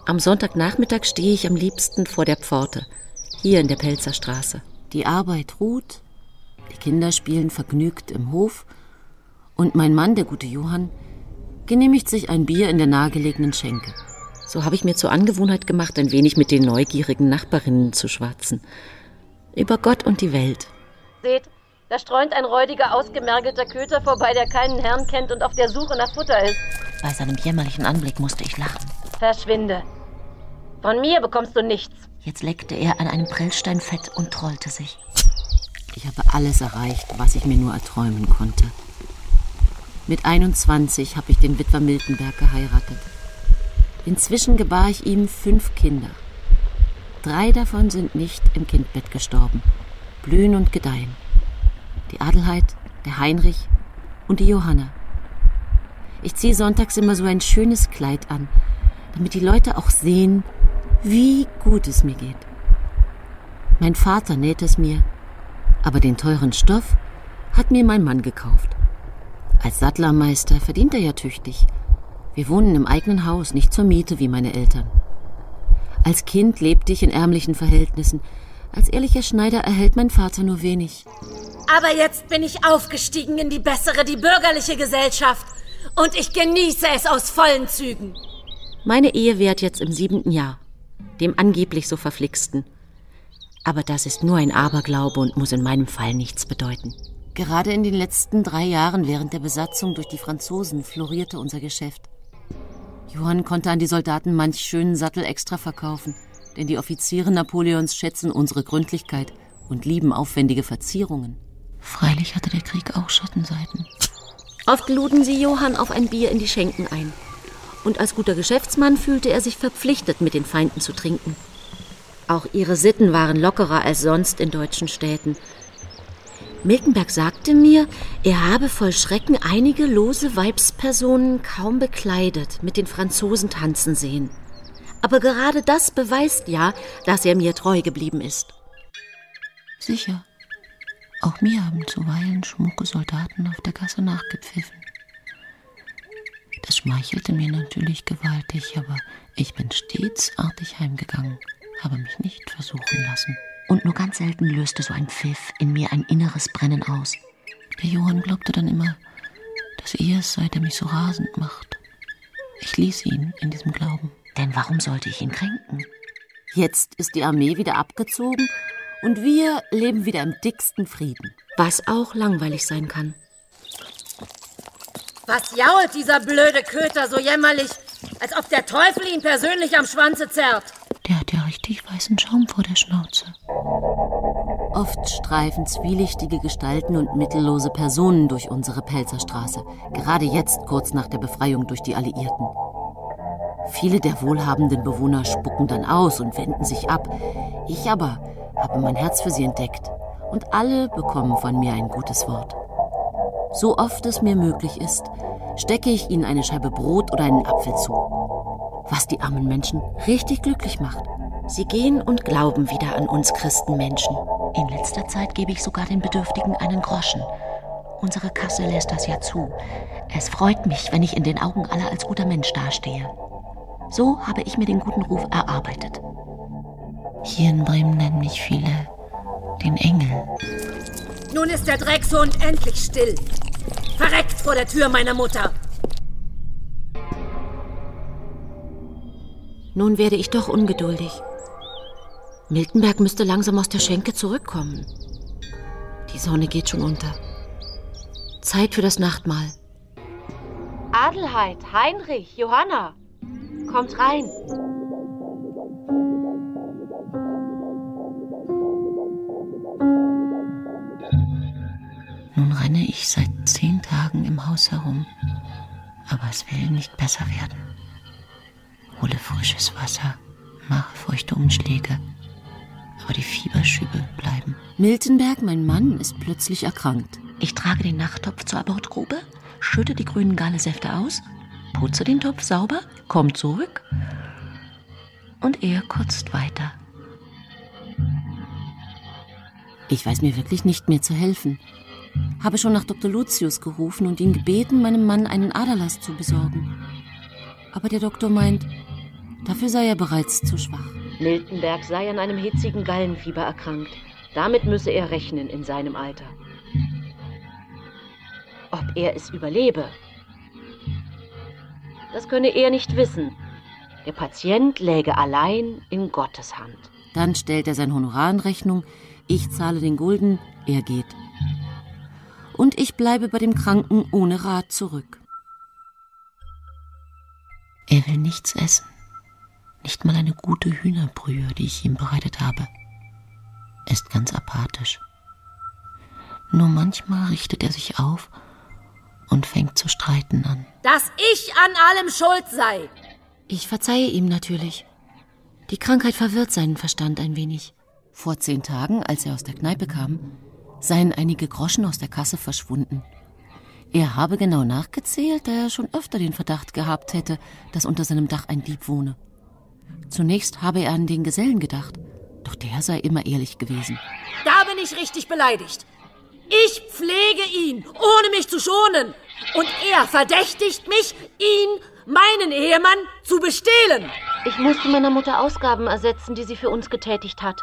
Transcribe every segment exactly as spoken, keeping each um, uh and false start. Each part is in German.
Am Sonntagnachmittag stehe ich am liebsten vor der Pforte, hier in der Pelzer Straße. Die Arbeit ruht, die Kinder spielen vergnügt im Hof und mein Mann, der gute Johann, genehmigt sich ein Bier in der nahegelegenen Schenke. So habe ich mir zur Angewohnheit gemacht, ein wenig mit den neugierigen Nachbarinnen zu schwatzen. Über Gott und die Welt. Seht, da streunt ein räudiger, ausgemergelter Köter vorbei, der keinen Herrn kennt und auf der Suche nach Futter ist. Bei seinem jämmerlichen Anblick musste ich lachen. Verschwinde. Von mir bekommst du nichts. Jetzt leckte er an einem Prellstein fett und trollte sich. Ich habe alles erreicht, was ich mir nur erträumen konnte. Mit einundzwanzig habe ich den Witwer Miltenberg geheiratet. Inzwischen gebar ich ihm fünf Kinder. Drei davon sind nicht im Kindbett gestorben, blühen und gedeihen. Die Adelheid, der Heinrich und die Johanna. Ich ziehe sonntags immer so ein schönes Kleid an, damit die Leute auch sehen, wie gut es mir geht. Mein Vater näht es mir, aber den teuren Stoff hat mir mein Mann gekauft. Als Sattlermeister verdient er ja tüchtig. Wir wohnen im eigenen Haus, nicht zur Miete wie meine Eltern. Als Kind lebte ich in ärmlichen Verhältnissen. Als ehrlicher Schneider erhält mein Vater nur wenig. Aber jetzt bin ich aufgestiegen in die bessere, die bürgerliche Gesellschaft. Und ich genieße es aus vollen Zügen. Meine Ehe währt jetzt im siebenten Jahr, dem angeblich so verflixten. Aber das ist nur ein Aberglaube und muss in meinem Fall nichts bedeuten. Gerade in den letzten drei Jahren während der Besatzung durch die Franzosen florierte unser Geschäft. Johann konnte an die Soldaten manch schönen Sattel extra verkaufen, denn die Offiziere Napoleons schätzen unsere Gründlichkeit und lieben aufwendige Verzierungen. Freilich hatte der Krieg auch Schattenseiten. Oft luden sie Johann auf ein Bier in die Schenken ein. Und als guter Geschäftsmann fühlte er sich verpflichtet, mit den Feinden zu trinken. Auch ihre Sitten waren lockerer als sonst in deutschen Städten. Miltenberg sagte mir, er habe voll Schrecken einige lose Weibspersonen kaum bekleidet mit den Franzosen tanzen sehen. Aber gerade das beweist ja, dass er mir treu geblieben ist. Sicher. Auch mir haben zuweilen schmucke Soldaten auf der Gasse nachgepfiffen. Das schmeichelte mir natürlich gewaltig, aber ich bin stets artig heimgegangen, habe mich nicht versuchen lassen. Und nur ganz selten löste so ein Pfiff in mir ein inneres Brennen aus. Der Johann glaubte dann immer, dass er es sei, der mich so rasend macht. Ich ließ ihn in diesem Glauben. Denn warum sollte ich ihn kränken? Jetzt ist die Armee wieder abgezogen und wir leben wieder im dicksten Frieden. Was auch langweilig sein kann. Was jault dieser blöde Köter so jämmerlich, als ob der Teufel ihn persönlich am Schwanze zerrt? Der hat ja richtig weißen Schaum vor der Schnauze. Oft streifen zwielichtige Gestalten und mittellose Personen durch unsere Pelzerstraße, gerade jetzt kurz nach der Befreiung durch die Alliierten. Viele der wohlhabenden Bewohner spucken dann aus und wenden sich ab. Ich aber habe mein Herz für sie entdeckt und alle bekommen von mir ein gutes Wort. So oft es mir möglich ist, stecke ich ihnen eine Scheibe Brot oder einen Apfel zu. Was die armen Menschen richtig glücklich macht. Sie gehen und glauben wieder an uns Christenmenschen. In letzter Zeit gebe ich sogar den Bedürftigen einen Groschen. Unsere Kasse lässt das ja zu. Es freut mich, wenn ich in den Augen aller als guter Mensch dastehe. So habe ich mir den guten Ruf erarbeitet. Hier in Bremen nennen mich viele den Engel. Nun ist der Dreckshund endlich still. Verreckt vor der Tür meiner Mutter. Nun werde ich doch ungeduldig. Miltenberg müsste langsam aus der Schenke zurückkommen. Die Sonne geht schon unter. Zeit für das Nachtmahl. Adelheid, Heinrich, Johanna, kommt rein. Nun renne ich seit zehn Tagen im Haus herum, aber es will nicht besser werden. Hole frisches Wasser, mache feuchte Umschläge, aber die Fieberschübe bleiben. Miltenberg, mein Mann, ist plötzlich erkrankt. Ich trage den Nachttopf zur Abortgrube, schütte die grünen Gallesäfte aus, putze den Topf sauber, komme zurück und er kotzt weiter. Ich weiß mir wirklich nicht mehr zu helfen. Habe schon nach Doktor Lucius gerufen und ihn gebeten, meinem Mann einen Aderlass zu besorgen. Aber der Doktor meint, Dafür sei er bereits zu schwach. Miltenberg sei an einem hitzigen Gallenfieber erkrankt. Damit müsse er rechnen in seinem Alter. Ob er es überlebe, das könne er nicht wissen. Der Patient läge allein in Gottes Hand. Dann stellt er sein Honorar in Rechnung. Ich zahle den Gulden, er geht. Und ich bleibe bei dem Kranken ohne Rat zurück. Er will nichts essen. Nicht mal eine gute Hühnerbrühe, die ich ihm bereitet habe. Er ist ganz apathisch. Nur manchmal richtet er sich auf und fängt zu streiten an. Dass ich an allem schuld sei. Ich verzeihe ihm natürlich. Die Krankheit verwirrt seinen Verstand ein wenig. Vor zehn Tagen, als er aus der Kneipe kam, seien einige Groschen aus der Kasse verschwunden. Er habe genau nachgezählt, da er schon öfter den Verdacht gehabt hätte, dass unter seinem Dach ein Dieb wohne. Zunächst habe er an den Gesellen gedacht, doch der sei immer ehrlich gewesen. Da bin ich richtig beleidigt. Ich pflege ihn, ohne mich zu schonen. Und er verdächtigt mich, ihn, meinen Ehemann, zu bestehlen. Ich musste meiner Mutter Ausgaben ersetzen, die sie für uns getätigt hat.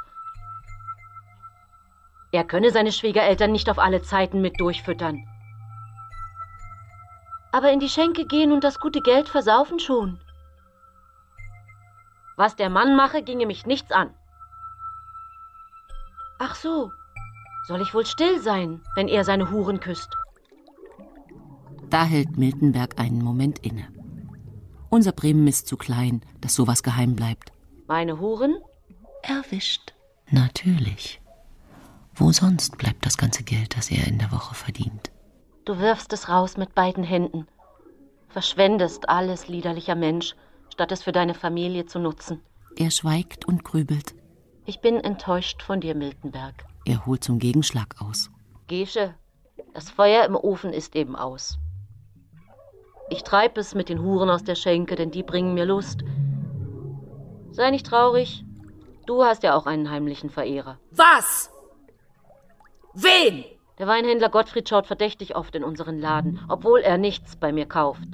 Er könne seine Schwiegereltern nicht auf alle Zeiten mit durchfüttern. Aber in die Schenke gehen und das gute Geld versaufen schon. Was der Mann mache, ginge mich nichts an. Ach so, soll ich wohl still sein, wenn er seine Huren küsst? Da hält Miltenberg einen Moment inne. Unser Bremen ist zu klein, dass sowas geheim bleibt. Meine Huren? Erwischt. Natürlich. Wo sonst bleibt das ganze Geld, das er in der Woche verdient? Du wirfst es raus mit beiden Händen. Verschwendest alles, liederlicher Mensch, statt es für deine Familie zu nutzen. Er schweigt und grübelt. Ich bin enttäuscht von dir, Miltenberg. Er holt zum Gegenschlag aus. Gesche, das Feuer im Ofen ist eben aus. Ich treib es mit den Huren aus der Schenke, denn die bringen mir Lust. Sei nicht traurig, du hast ja auch einen heimlichen Verehrer. Was? Wen? Der Weinhändler Gottfried schaut verdächtig oft in unseren Laden, obwohl er nichts bei mir kauft.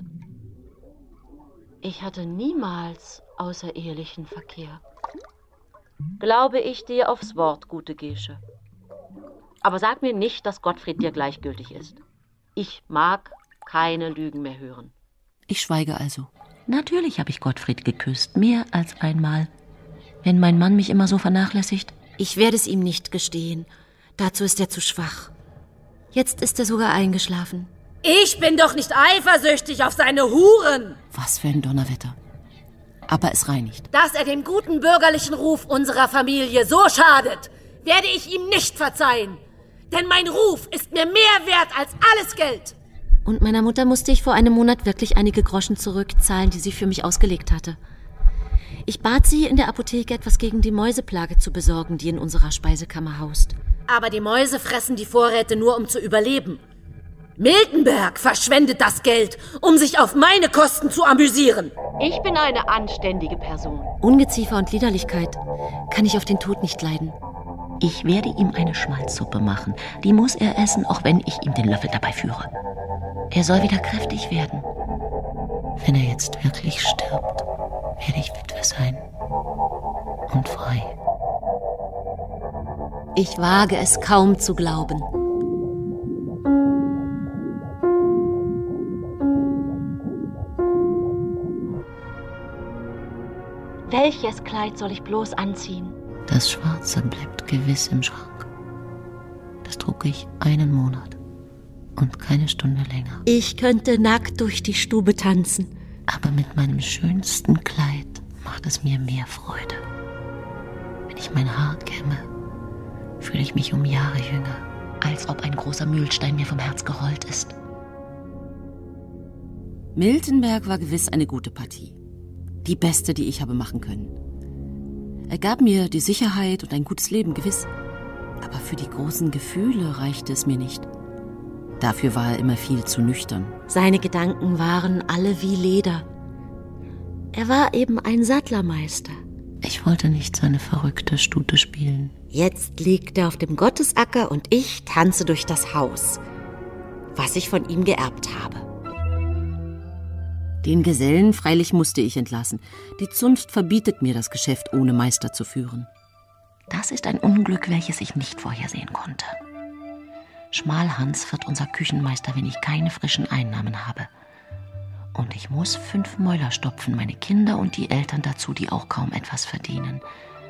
Ich hatte niemals außerehelichen Verkehr. Glaube ich dir aufs Wort, gute Gesche. Aber sag mir nicht, dass Gottfried dir gleichgültig ist. Ich mag keine Lügen mehr hören. Ich schweige also. Natürlich habe ich Gottfried geküsst, mehr als einmal. Wenn mein Mann mich immer so vernachlässigt. Ich werde es ihm nicht gestehen. Dazu ist er zu schwach. Jetzt ist er sogar eingeschlafen. Ich bin doch nicht eifersüchtig auf seine Huren. Was für ein Donnerwetter. Aber es reinigt. Dass er dem guten bürgerlichen Ruf unserer Familie so schadet, werde ich ihm nicht verzeihen. Denn mein Ruf ist mir mehr wert als alles Geld. Und meiner Mutter musste ich vor einem Monat wirklich einige Groschen zurückzahlen, die sie für mich ausgelegt hatte. Ich bat sie, in der Apotheke etwas gegen die Mäuseplage zu besorgen, die in unserer Speisekammer haust. Aber die Mäuse fressen die Vorräte nur, um zu überleben. Miltenberg verschwendet das Geld, um sich auf meine Kosten zu amüsieren. Ich bin eine anständige Person. Ungeziefer und Liederlichkeit kann ich auf den Tod nicht leiden. Ich werde ihm eine Schmalzsuppe machen. Die muss er essen, auch wenn ich ihm den Löffel dabei führe. Er soll wieder kräftig werden. Wenn er jetzt wirklich stirbt, werde ich Witwe sein. Und frei. Ich wage es kaum zu glauben. Welches Kleid soll ich bloß anziehen? Das Schwarze bleibt gewiss im Schrank. Das trug ich einen Monat und keine Stunde länger. Ich könnte nackt durch die Stube tanzen. Aber mit meinem schönsten Kleid macht es mir mehr Freude. Wenn ich mein Haar kämme, fühle ich mich um Jahre jünger, als ob ein großer Mühlstein mir vom Herz gerollt ist. Miltenberg war gewiss eine gute Partie. Die beste, die ich habe machen können. Er gab mir die Sicherheit und ein gutes Leben, gewiss. Aber für die großen Gefühle reichte es mir nicht. Dafür war er immer viel zu nüchtern. Seine Gedanken waren alle wie Leder. Er war eben ein Sattlermeister. Ich wollte nicht seine verrückte Stute spielen. Jetzt liegt er auf dem Gottesacker und ich tanze durch das Haus, was ich von ihm geerbt habe. Den Gesellen freilich musste ich entlassen. Die Zunft verbietet mir, das Geschäft ohne Meister zu führen. Das ist ein Unglück, welches ich nicht vorhersehen konnte. Schmalhans wird unser Küchenmeister, wenn ich keine frischen Einnahmen habe. Und ich muss fünf Mäuler stopfen, meine Kinder und die Eltern dazu, die auch kaum etwas verdienen.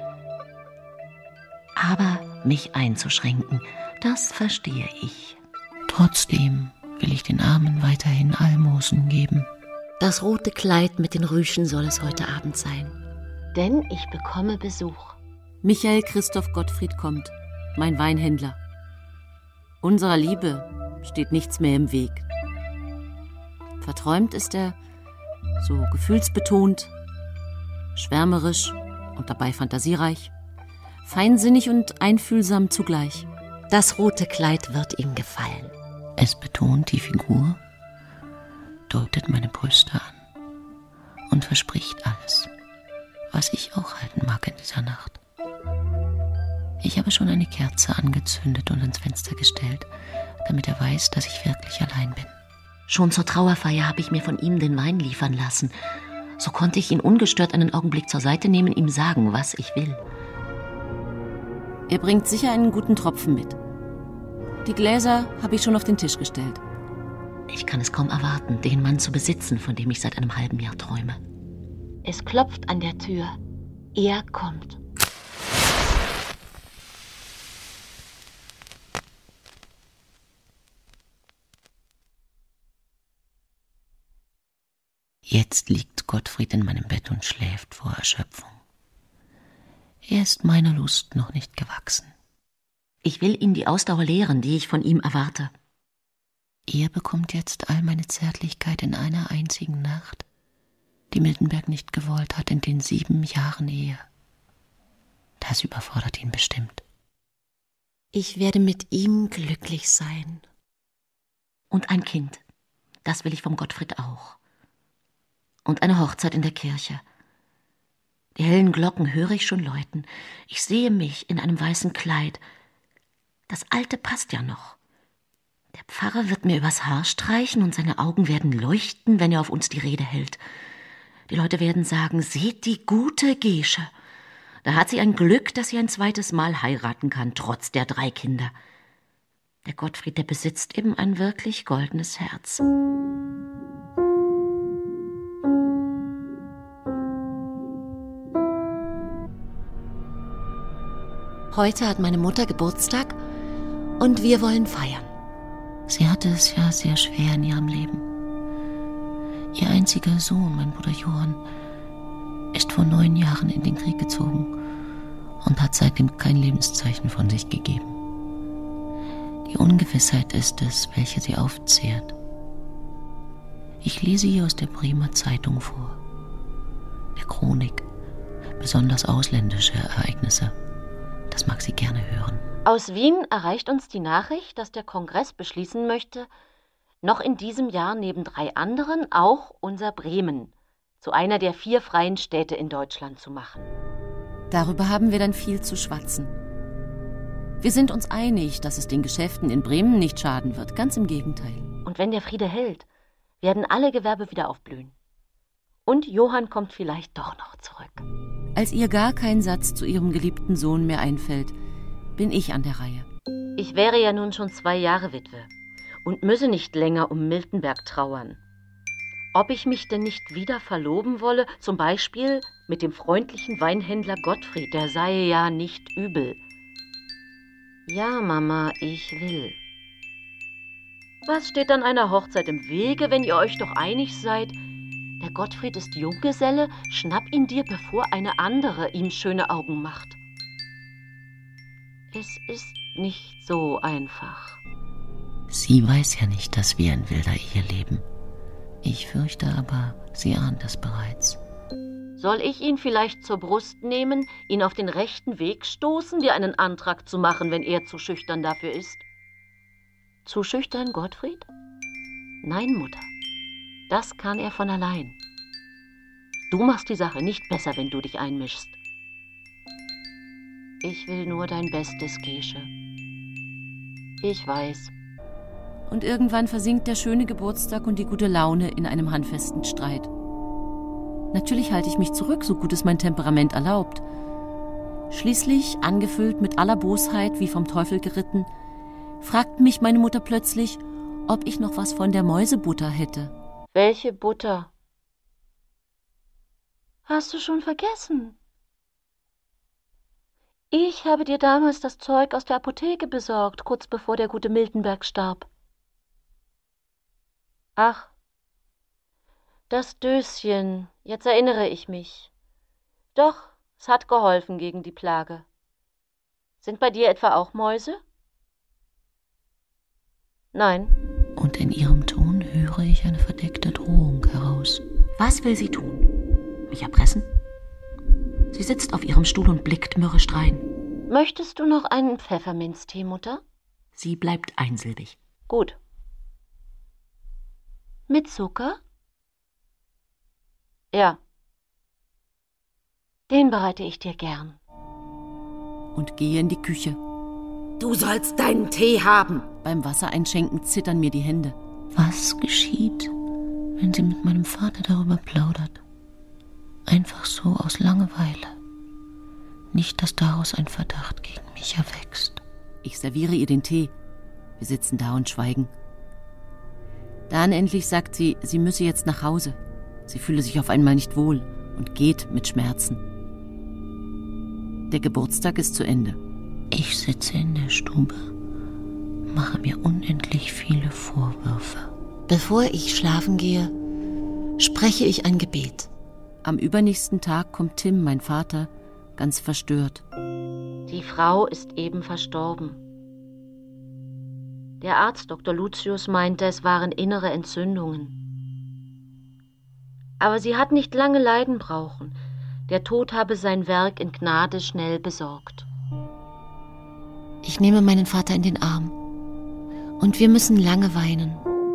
Aber mich einzuschränken, das verstehe ich. Trotzdem will ich den Armen weiterhin Almosen geben. Das rote Kleid mit den Rüschen soll es heute Abend sein. Denn ich bekomme Besuch. Michael Christoph Gottfried kommt, mein Weinhändler. Unserer Liebe steht nichts mehr im Weg. Verträumt ist er, so gefühlsbetont, schwärmerisch und dabei fantasiereich, feinsinnig und einfühlsam zugleich. Das rote Kleid wird ihm gefallen. Es betont die Figur, deutet meine Brüste an und verspricht alles, was ich auch halten mag in dieser Nacht. Ich habe schon eine Kerze angezündet und ans Fenster gestellt, damit er weiß, dass ich wirklich allein bin. Schon zur Trauerfeier habe ich mir von ihm den Wein liefern lassen. So konnte ich ihn ungestört einen Augenblick zur Seite nehmen, ihm sagen, was ich will. Er bringt sicher einen guten Tropfen mit. Die Gläser habe ich schon auf den Tisch gestellt. Ich kann es kaum erwarten, den Mann zu besitzen, von dem ich seit einem halben Jahr träume. Es klopft an der Tür. Er kommt. Jetzt liegt Gottfried in meinem Bett und schläft vor Erschöpfung. Er ist meiner Lust noch nicht gewachsen. Ich will ihm die Ausdauer lehren, die ich von ihm erwarte. Er bekommt jetzt all meine Zärtlichkeit in einer einzigen Nacht, die Miltenberg nicht gewollt hat in den sieben Jahren Ehe. Das überfordert ihn bestimmt. Ich werde mit ihm glücklich sein. Und ein Kind, das will ich vom Gottfried auch. Und eine Hochzeit in der Kirche. Die hellen Glocken höre ich schon läuten. Ich sehe mich in einem weißen Kleid. Das alte passt ja noch. Der Pfarrer wird mir übers Haar streichen und seine Augen werden leuchten, wenn er auf uns die Rede hält. Die Leute werden sagen, seht die gute Gesche. Da hat sie ein Glück, dass sie ein zweites Mal heiraten kann, trotz der drei Kinder. Der Gottfried, der besitzt eben ein wirklich goldenes Herz. Heute hat meine Mutter Geburtstag und wir wollen feiern. Sie hatte es ja sehr schwer in ihrem Leben. Ihr einziger Sohn, mein Bruder Johann, ist vor neun Jahren in den Krieg gezogen und hat seitdem kein Lebenszeichen von sich gegeben. Die Ungewissheit ist es, welche sie aufzehrt. Ich lese ihr aus der Bremer Zeitung vor, der Chronik, besonders ausländische Ereignisse. Das mag sie gerne hören. Aus Wien erreicht uns die Nachricht, dass der Kongress beschließen möchte, noch in diesem Jahr neben drei anderen auch unser Bremen zu einer der vier freien Städte in Deutschland zu machen. Darüber haben wir dann viel zu schwatzen. Wir sind uns einig, dass es den Geschäften in Bremen nicht schaden wird, ganz im Gegenteil. Und wenn der Friede hält, werden alle Gewerbe wieder aufblühen. Und Johann kommt vielleicht doch noch zurück. Als ihr gar kein Satz zu ihrem geliebten Sohn mehr einfällt, bin ich an der Reihe. Ich wäre ja nun schon zwei Jahre Witwe und müsse nicht länger um Miltenberg trauern. Ob ich mich denn nicht wieder verloben wolle, zum Beispiel mit dem freundlichen Weinhändler Gottfried, der sei ja nicht übel. Ja, Mama, ich will. Was steht an einer Hochzeit im Wege, wenn ihr euch doch einig seid? Der Gottfried ist Junggeselle, schnapp ihn dir, bevor eine andere ihm schöne Augen macht. Es ist nicht so einfach. Sie weiß ja nicht, dass wir in wilder Ehe leben. Ich fürchte aber, sie ahnt es bereits. Soll ich ihn vielleicht zur Brust nehmen, ihn auf den rechten Weg stoßen, dir einen Antrag zu machen, wenn er zu schüchtern dafür ist? Zu schüchtern, Gottfried? Nein, Mutter. Das kann er von allein. Du machst die Sache nicht besser, wenn du dich einmischst. Ich will nur dein Bestes, Gesche. Ich weiß. Und irgendwann versinkt der schöne Geburtstag und die gute Laune in einem handfesten Streit. Natürlich halte ich mich zurück, so gut es mein Temperament erlaubt. Schließlich, angefüllt mit aller Bosheit wie vom Teufel geritten, fragt mich meine Mutter plötzlich, ob ich noch was von der Mäusebutter hätte. Welche Butter? Hast du schon vergessen? Ich habe dir damals das Zeug aus der Apotheke besorgt, kurz bevor der gute Miltenberg starb. Ach, das Döschen, jetzt erinnere ich mich. Doch, es hat geholfen gegen die Plage. Sind bei dir etwa auch Mäuse? Nein. Und in ihrem Ton höre ich eine verdeckte Drohung heraus. Was will sie tun? Mich erpressen? Sie sitzt auf ihrem Stuhl und blickt mürrisch drein. Möchtest du noch einen Pfefferminztee, Mutter? Sie bleibt einsilbig. Gut. Mit Zucker? Ja. Den bereite ich dir gern. Und gehe in die Küche. Du sollst deinen Tee haben. Beim Wassereinschenken zittern mir die Hände. Was geschieht, wenn sie mit meinem Vater darüber plaudert? Einfach so aus Langeweile. Nicht, dass daraus ein Verdacht gegen mich erwächst. Ich serviere ihr den Tee. Wir sitzen da und schweigen. Dann endlich sagt sie, sie müsse jetzt nach Hause. Sie fühle sich auf einmal nicht wohl und geht mit Schmerzen. Der Geburtstag ist zu Ende. Ich sitze in der Stube, mache mir unendlich viele Vorwürfe. Bevor ich schlafen gehe, spreche ich ein Gebet. Am übernächsten Tag kommt Tim, mein Vater, ganz verstört. Die Frau ist eben verstorben. Der Arzt Doktor Lucius meinte, es waren innere Entzündungen. Aber sie hat nicht lange leiden brauchen. Der Tod habe sein Werk in Gnade schnell besorgt. Ich nehme meinen Vater in den Arm. Und wir müssen lange weinen.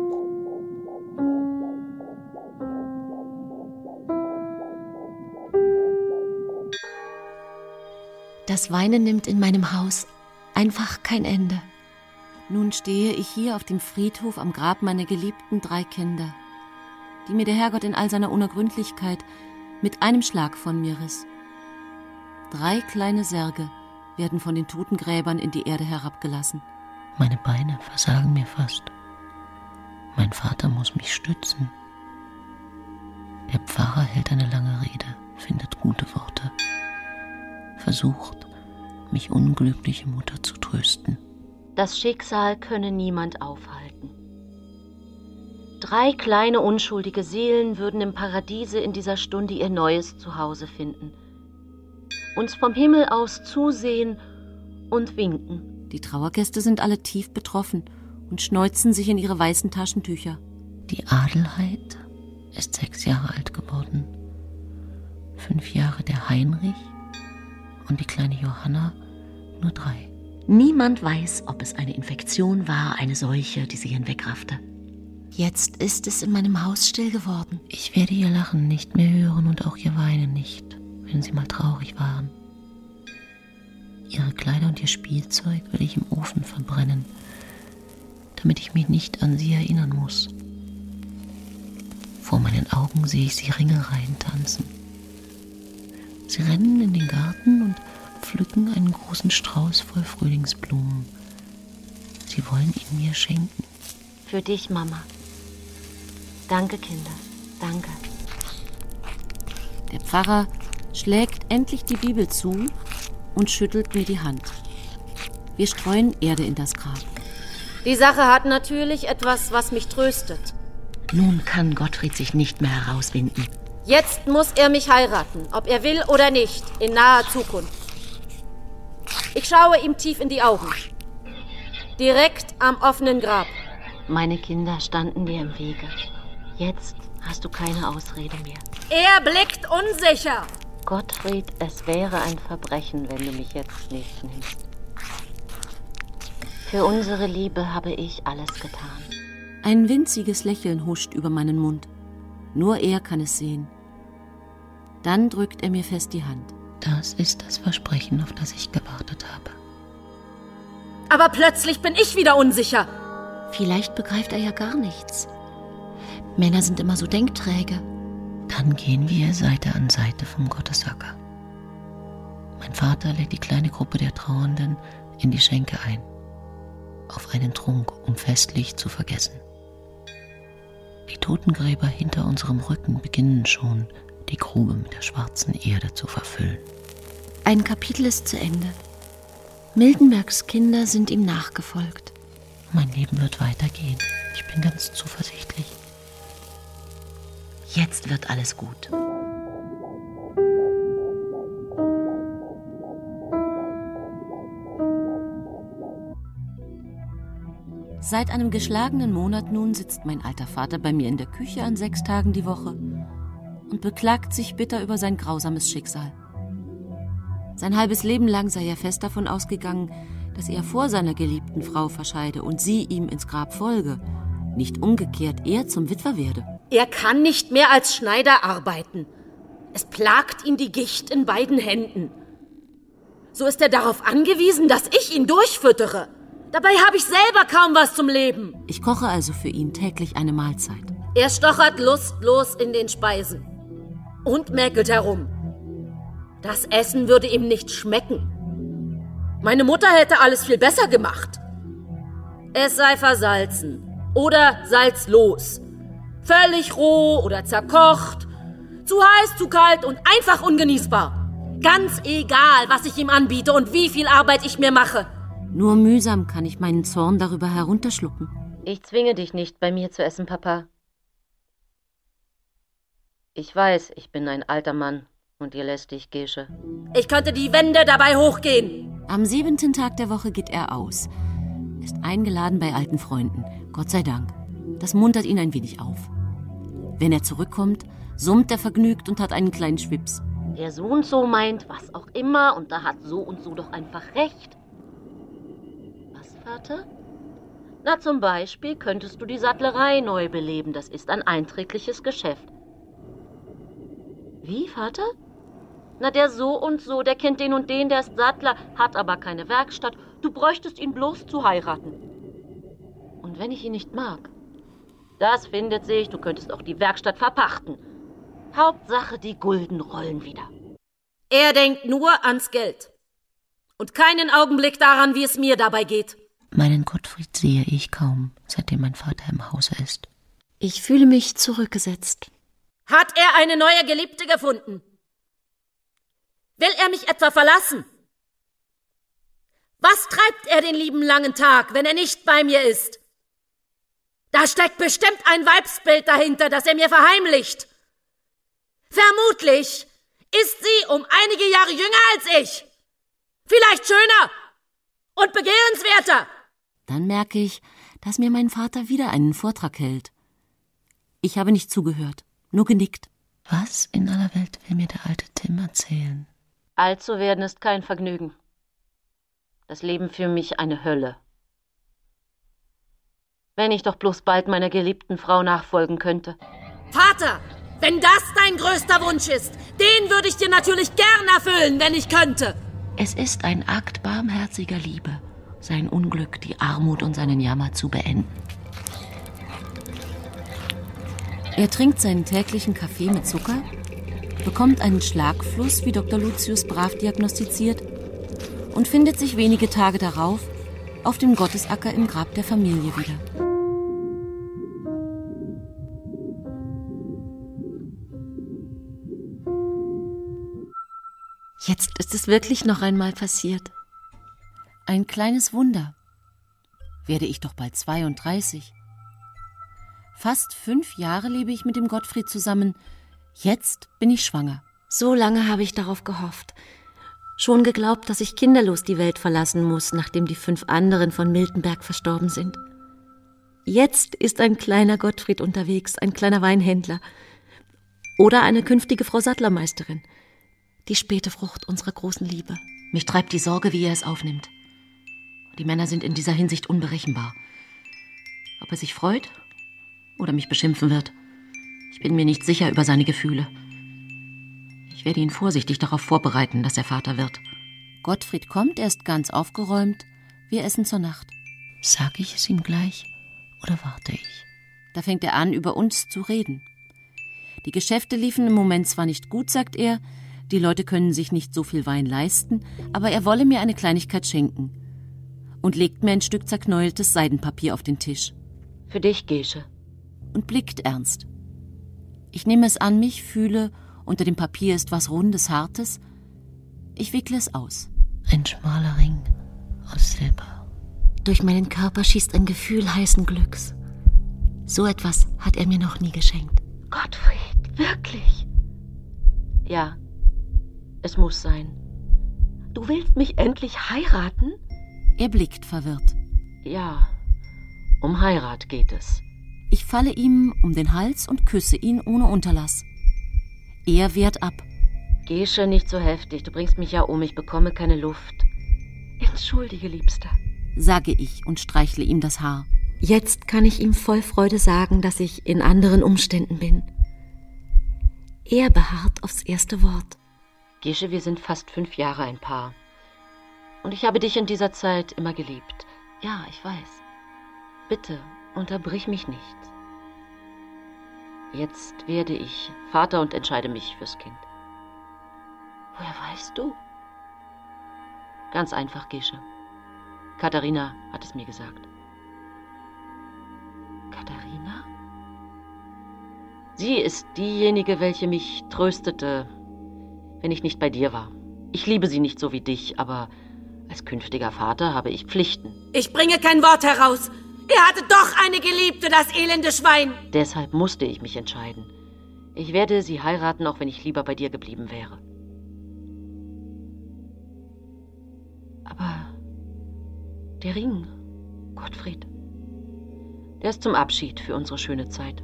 Das Weinen nimmt in meinem Haus einfach kein Ende. Nun stehe ich hier auf dem Friedhof am Grab meiner geliebten drei Kinder, die mir der Herrgott in all seiner Unergründlichkeit mit einem Schlag von mir riss. Drei kleine Särge werden von den Totengräbern in die Erde herabgelassen. Meine Beine versagen mir fast. Mein Vater muss mich stützen. Der Pfarrer hält eine lange Rede, findet gute Worte, versucht, mich unglückliche Mutter zu trösten. Das Schicksal könne niemand aufhalten. Drei kleine unschuldige Seelen würden im Paradiese in dieser Stunde ihr neues Zuhause finden, uns vom Himmel aus zusehen und winken. Die Trauergäste sind alle tief betroffen und schneuzen sich in ihre weißen Taschentücher. Die Adelheid ist sechs Jahre alt geworden. Fünf Jahre der Heinrich und die kleine Johanna nur drei. Niemand weiß, ob es eine Infektion war, eine Seuche, die sie hinwegraffte. Jetzt ist es in meinem Haus still geworden. Ich werde ihr Lachen nicht mehr hören und auch ihr Weinen nicht, wenn sie mal traurig waren. Ihre Kleider und ihr Spielzeug will ich im Ofen verbrennen, damit ich mich nicht an sie erinnern muss. Vor meinen Augen sehe ich sie Ringelreihen tanzen. Sie rennen in den Garten und pflücken einen großen Strauß voll Frühlingsblumen. Sie wollen ihn mir schenken. Für dich, Mama. Danke, Kinder. Danke. Der Pfarrer schlägt endlich die Bibel zu und schüttelt mir die Hand. Wir streuen Erde in das Grab. Die Sache hat natürlich etwas, was mich tröstet. Nun kann Gottfried sich nicht mehr herauswinden. Jetzt muss er mich heiraten, ob er will oder nicht, in naher Zukunft. Ich schaue ihm tief in die Augen. Direkt am offenen Grab. Meine Kinder standen dir im Wege. Jetzt hast du keine Ausrede mehr. Er blickt unsicher. Gottfried, es wäre ein Verbrechen, wenn du mich jetzt nicht nimmst. Für unsere Liebe habe ich alles getan. Ein winziges Lächeln huscht über meinen Mund. Nur er kann es sehen. Dann drückt er mir fest die Hand. Das ist das Versprechen, auf das ich gewartet habe. Aber plötzlich bin ich wieder unsicher. Vielleicht begreift er ja gar nichts. Männer sind immer so denkträge. Dann gehen wir Seite an Seite vom Gottesacker. Mein Vater lädt die kleine Gruppe der Trauernden in die Schenke ein. Auf einen Trunk, um festlich zu vergessen. Die Totengräber hinter unserem Rücken beginnen schon, die Grube mit der schwarzen Erde zu verfüllen. Ein Kapitel ist zu Ende. Miltenbergs Kinder sind ihm nachgefolgt. Mein Leben wird weitergehen. Ich bin ganz zuversichtlich. Jetzt wird alles gut. Seit einem geschlagenen Monat nun sitzt mein alter Vater bei mir in der Küche an sechs Tagen die Woche und beklagt sich bitter über sein grausames Schicksal. Sein halbes Leben lang sei er fest davon ausgegangen, dass er vor seiner geliebten Frau verscheide und sie ihm ins Grab folge, nicht umgekehrt er zum Witwer werde. Er kann nicht mehr als Schneider arbeiten. Es plagt ihn die Gicht in beiden Händen. So ist er darauf angewiesen, dass ich ihn durchfüttere. Dabei habe ich selber kaum was zum Leben. Ich koche also für ihn täglich eine Mahlzeit. Er stochert lustlos in den Speisen und mäkelt herum. Das Essen würde ihm nicht schmecken. Meine Mutter hätte alles viel besser gemacht. Es sei versalzen oder salzlos, völlig roh oder zerkocht, zu heiß, zu kalt und einfach ungenießbar. Ganz egal, was ich ihm anbiete und wie viel Arbeit ich mir mache. Nur mühsam kann ich meinen Zorn darüber herunterschlucken. Ich zwinge dich nicht, bei mir zu essen, Papa. Ich weiß, ich bin ein alter Mann und ihr lässt dich, Gesche. Ich könnte die Wände dabei hochgehen. Am siebenten Tag der Woche geht er aus. Ist eingeladen bei alten Freunden. Gott sei Dank. Das muntert ihn ein wenig auf. Wenn er zurückkommt, summt er vergnügt und hat einen kleinen Schwips. Der so und so meint, was auch immer, und da hat so und so doch einfach recht. Was, Vater? Na, zum Beispiel könntest du die Sattlerei neu beleben. Das ist ein einträgliches Geschäft. Wie, Vater? Na, der so und so, der kennt den und den, der ist Sattler, hat aber keine Werkstatt. Du bräuchtest ihn bloß zu heiraten. Und wenn ich ihn nicht mag? Das findet sich, du könntest auch die Werkstatt verpachten. Hauptsache, die Gulden rollen wieder. Er denkt nur ans Geld. Und keinen Augenblick daran, wie es mir dabei geht. Meinen Gottfried sehe ich kaum, seitdem mein Vater im Hause ist. Ich fühle mich zurückgesetzt. Hat er eine neue Geliebte gefunden? Will er mich etwa verlassen? Was treibt er den lieben langen Tag, wenn er nicht bei mir ist? Da steckt bestimmt ein Weibsbild dahinter, das er mir verheimlicht. Vermutlich ist sie um einige Jahre jünger als ich. Vielleicht schöner und begehrenswerter. Dann merke ich, dass mir mein Vater wieder einen Vortrag hält. Ich habe nicht zugehört, nur genickt. Was in aller Welt will mir der alte Tim erzählen? Alt zu werden ist kein Vergnügen. Das Leben für mich eine Hölle. Wenn ich doch bloß bald meiner geliebten Frau nachfolgen könnte. Vater, wenn das dein größter Wunsch ist, den würde ich dir natürlich gern erfüllen, wenn ich könnte. Es ist ein Akt barmherziger Liebe, sein Unglück, die Armut und seinen Jammer zu beenden. Er trinkt seinen täglichen Kaffee mit Zucker, bekommt einen Schlagfluss, wie Doktor Lucius brav diagnostiziert, und findet sich wenige Tage darauf auf dem Gottesacker im Grab der Familie wieder. Jetzt ist es wirklich noch einmal passiert. Ein kleines Wunder. Werde ich doch bald zweiunddreißig. Fast fünf Jahre lebe ich mit dem Gottfried zusammen. Jetzt bin ich schwanger. So lange habe ich darauf gehofft. Schon geglaubt, dass ich kinderlos die Welt verlassen muss, nachdem die fünf anderen von Miltenberg verstorben sind. Jetzt ist ein kleiner Gottfried unterwegs, ein kleiner Weinhändler. Oder eine künftige Frau Sattlermeisterin. Die späte Frucht unserer großen Liebe. Mich treibt die Sorge, wie er es aufnimmt. Die Männer sind in dieser Hinsicht unberechenbar. Ob er sich freut oder mich beschimpfen wird, ich bin mir nicht sicher über seine Gefühle. Ich werde ihn vorsichtig darauf vorbereiten, dass er Vater wird. Gottfried kommt, er ist ganz aufgeräumt. Wir essen zur Nacht. Sag ich es ihm gleich oder warte ich? Da fängt er an, über uns zu reden. Die Geschäfte liefen im Moment zwar nicht gut, sagt er, die Leute können sich nicht so viel Wein leisten, aber er wolle mir eine Kleinigkeit schenken und legt mir ein Stück zerknäultes Seidenpapier auf den Tisch. Für dich, Gesche. Und blickt ernst. Ich nehme es an mich, fühle, unter dem Papier ist was Rundes, Hartes. Ich wickle es aus. Ein schmaler Ring aus Silber. Durch meinen Körper schießt ein Gefühl heißen Glücks. So etwas hat er mir noch nie geschenkt. Gottfried, wirklich? Ja, es muss sein. Du willst mich endlich heiraten? Er blickt verwirrt. Ja, um Heirat geht es. Ich falle ihm um den Hals und küsse ihn ohne Unterlass. Er wehrt ab. Gesche, nicht so heftig, du bringst mich ja um, ich bekomme keine Luft. Entschuldige, Liebster, sage ich und streichle ihm das Haar. Jetzt kann ich ihm voll Freude sagen, dass ich in anderen Umständen bin. Er beharrt aufs erste Wort. Gesche, wir sind fast fünf Jahre ein Paar. Und ich habe dich in dieser Zeit immer geliebt. Ja, ich weiß. Bitte, unterbrich mich nicht. Jetzt werde ich Vater und entscheide mich fürs Kind. Woher weißt du? Ganz einfach, Gesche. Katharina hat es mir gesagt. Katharina? Sie ist diejenige, welche mich tröstete, wenn ich nicht bei dir war. Ich liebe sie nicht so wie dich, aber als künftiger Vater habe ich Pflichten. Ich bringe kein Wort heraus. Er hatte doch eine Geliebte, das elende Schwein. Deshalb musste ich mich entscheiden. Ich werde sie heiraten, auch wenn ich lieber bei dir geblieben wäre. Aber der Ring, Gottfried, der ist zum Abschied für unsere schöne Zeit.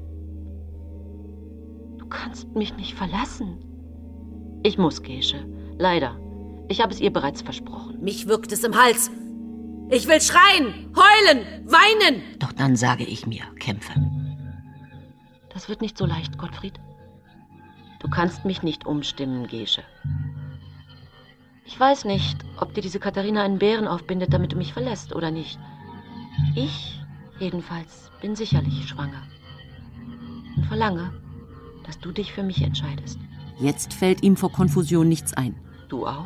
Du kannst mich nicht verlassen. Ich muss, Gesche. Leider. Ich habe es ihr bereits versprochen. Mich wirkt es im Hals. Ich will schreien, heulen, weinen. Doch dann sage ich mir, kämpfe. Das wird nicht so leicht, Gottfried. Du kannst mich nicht umstimmen, Gesche. Ich weiß nicht, ob dir diese Katharina einen Bären aufbindet, damit du mich verlässt oder nicht. Ich, jedenfalls, bin sicherlich schwanger. Und verlange, dass du dich für mich entscheidest. Jetzt fällt ihm vor Konfusion nichts ein. Du auch?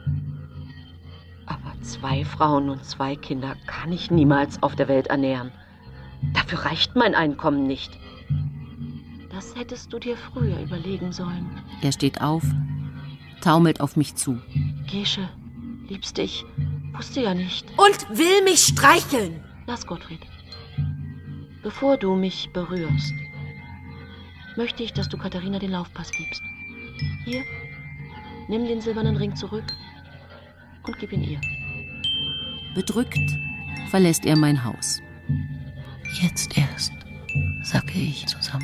Aber zwei Frauen und zwei Kinder kann ich niemals auf der Welt ernähren. Dafür reicht mein Einkommen nicht. Das hättest du dir früher überlegen sollen. Er steht auf, taumelt auf mich zu. Gesche, Liebste, ich wusste ja nicht. Und will mich streicheln. Lass, Gottfried. Bevor du mich berührst, möchte ich, dass du Katharina den Laufpass gibst. Hier, nimm den silbernen Ring zurück und gib ihn ihr. Bedrückt verlässt er mein Haus. Jetzt erst, sacke ich zusammen.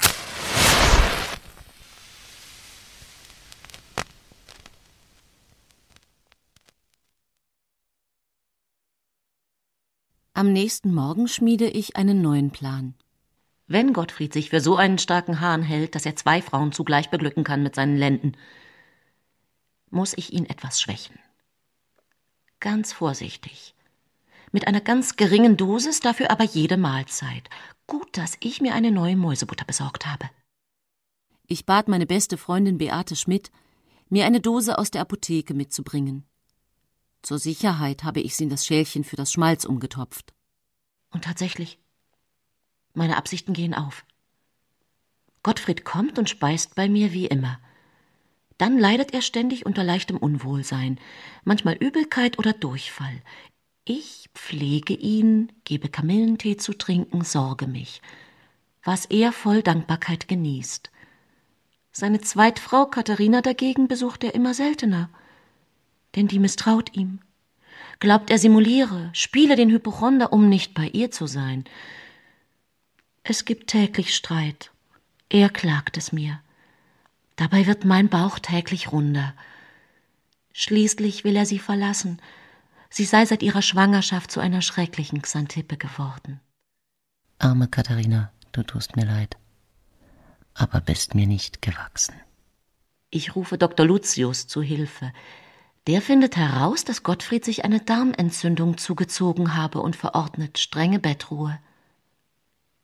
Am nächsten Morgen schmiede ich einen neuen Plan. Wenn Gottfried sich für so einen starken Hahn hält, dass er zwei Frauen zugleich beglücken kann mit seinen Lenden, muss ich ihn etwas schwächen. Ganz vorsichtig. Mit einer ganz geringen Dosis, dafür aber jede Mahlzeit. Gut, dass ich mir eine neue Mäusebutter besorgt habe. Ich bat meine beste Freundin Beate Schmidt, mir eine Dose aus der Apotheke mitzubringen. Zur Sicherheit habe ich sie in das Schälchen für das Schmalz umgetopft. Und tatsächlich, meine Absichten gehen auf. Gottfried kommt und speist bei mir wie immer. Dann leidet er ständig unter leichtem Unwohlsein, manchmal Übelkeit oder Durchfall. Ich pflege ihn, gebe Kamillentee zu trinken, sorge mich, was er voll Dankbarkeit genießt. Seine Zweitfrau Katharina dagegen besucht er immer seltener, denn die misstraut ihm. Glaubt, er simuliere, spiele den Hypochonder, um nicht bei ihr zu sein. Es gibt täglich Streit. Er klagt es mir. Dabei wird mein Bauch täglich runder. Schließlich will er sie verlassen. Sie sei seit ihrer Schwangerschaft zu einer schrecklichen Xantippe geworden. Arme Katharina, du tust mir leid, aber bist mir nicht gewachsen. Ich rufe Doktor Lucius zu Hilfe. Der findet heraus, dass Gottfried sich eine Darmentzündung zugezogen habe und verordnet strenge Bettruhe.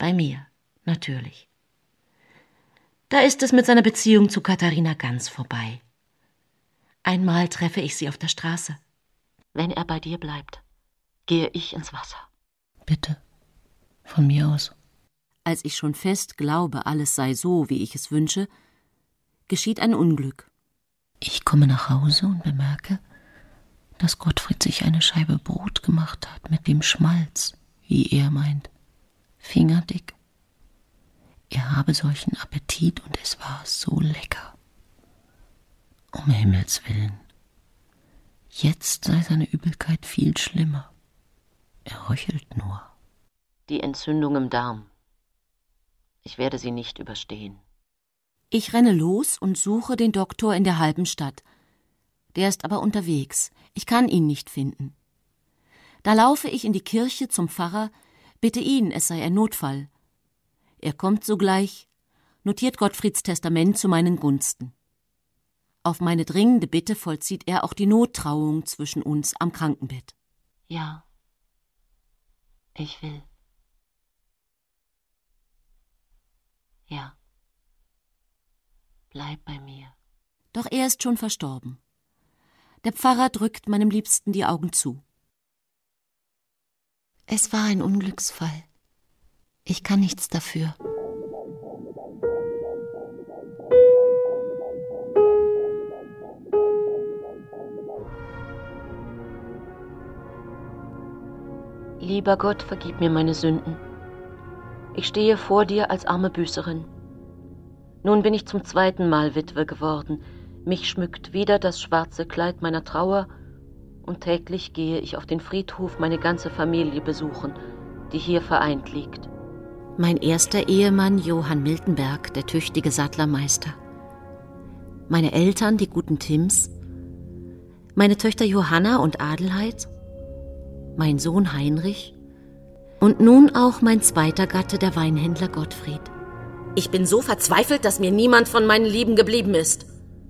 Bei mir, natürlich. Da ist es mit seiner Beziehung zu Katharina ganz vorbei. Einmal treffe ich sie auf der Straße. Wenn er bei dir bleibt, gehe ich ins Wasser. Bitte, von mir aus. Als ich schon fest glaube, alles sei so, wie ich es wünsche, geschieht ein Unglück. Ich komme nach Hause und bemerke, dass Gottfried sich eine Scheibe Brot gemacht hat mit dem Schmalz, wie er meint, fingerdick. Er habe solchen Appetit und es war so lecker. Um Himmels willen. Jetzt sei seine Übelkeit viel schlimmer. Er röchelt nur. Die Entzündung im Darm. Ich werde sie nicht überstehen. Ich renne los und suche den Doktor in der halben Stadt. Der ist aber unterwegs. Ich kann ihn nicht finden. Da laufe ich in die Kirche zum Pfarrer, bitte ihn, es sei ein Notfall. Er kommt sogleich, notiert Gottfrieds Testament zu meinen Gunsten. Auf meine dringende Bitte vollzieht er auch die Nottrauung zwischen uns am Krankenbett. Ja, ich will. Ja, bleib bei mir. Doch er ist schon verstorben. Der Pfarrer drückt meinem Liebsten die Augen zu. Es war ein Unglücksfall. Ich kann nichts dafür. Lieber Gott, vergib mir meine Sünden. Ich stehe vor dir als arme Büßerin. Nun bin ich zum zweiten Mal Witwe geworden. Mich schmückt wieder das schwarze Kleid meiner Trauer und täglich gehe ich auf den Friedhof meine ganze Familie besuchen, die hier vereint liegt. Mein erster Ehemann Johann Miltenberg, der tüchtige Sattlermeister. Meine Eltern, die guten Tims. Meine Töchter Johanna und Adelheid. Mein Sohn Heinrich. Und nun auch mein zweiter Gatte, der Weinhändler Gottfried. Ich bin so verzweifelt, dass mir niemand von meinen Lieben geblieben ist.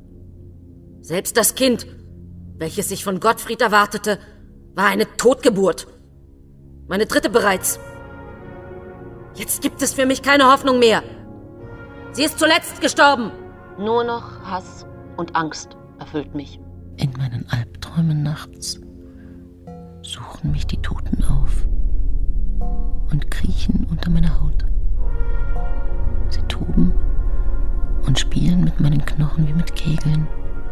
Selbst das Kind, welches ich von Gottfried erwartete, war eine Totgeburt. Meine dritte bereits. Jetzt gibt es für mich keine Hoffnung mehr. Sie ist zuletzt gestorben. Nur noch Hass und Angst erfüllt mich. In meinen Albträumen nachts suchen mich die Toten auf und kriechen unter meiner Haut. Sie toben und spielen mit meinen Knochen wie mit Kegeln.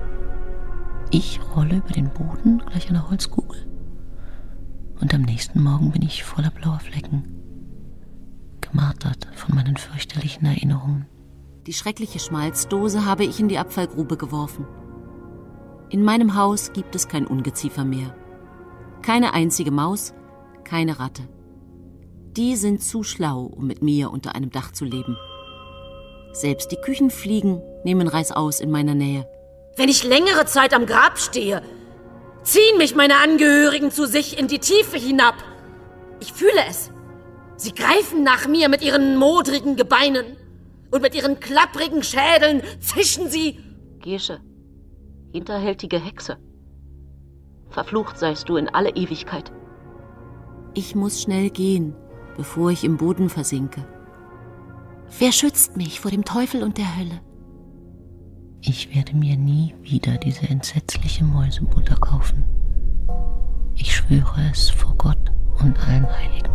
Ich rolle über den Boden gleich einer Holzkugel. Und am nächsten Morgen bin ich voller blauer Flecken, gemartert von meinen fürchterlichen Erinnerungen. Die schreckliche Schmalzdose habe ich in die Abfallgrube geworfen. In meinem Haus gibt es kein Ungeziefer mehr. Keine einzige Maus, keine Ratte. Die sind zu schlau, um mit mir unter einem Dach zu leben. Selbst die Küchenfliegen nehmen Reißaus in meiner Nähe. Wenn ich längere Zeit am Grab stehe, ziehen mich meine Angehörigen zu sich in die Tiefe hinab. Ich fühle es. Sie greifen nach mir mit ihren modrigen Gebeinen und mit ihren klapprigen Schädeln zischen sie. Gesche, hinterhältige Hexe, verflucht seist du in alle Ewigkeit. Ich muss schnell gehen, bevor ich im Boden versinke. Wer schützt mich vor dem Teufel und der Hölle? Ich werde mir nie wieder diese entsetzliche Mäusebutter kaufen. Ich schwöre es vor Gott und allen Heiligen.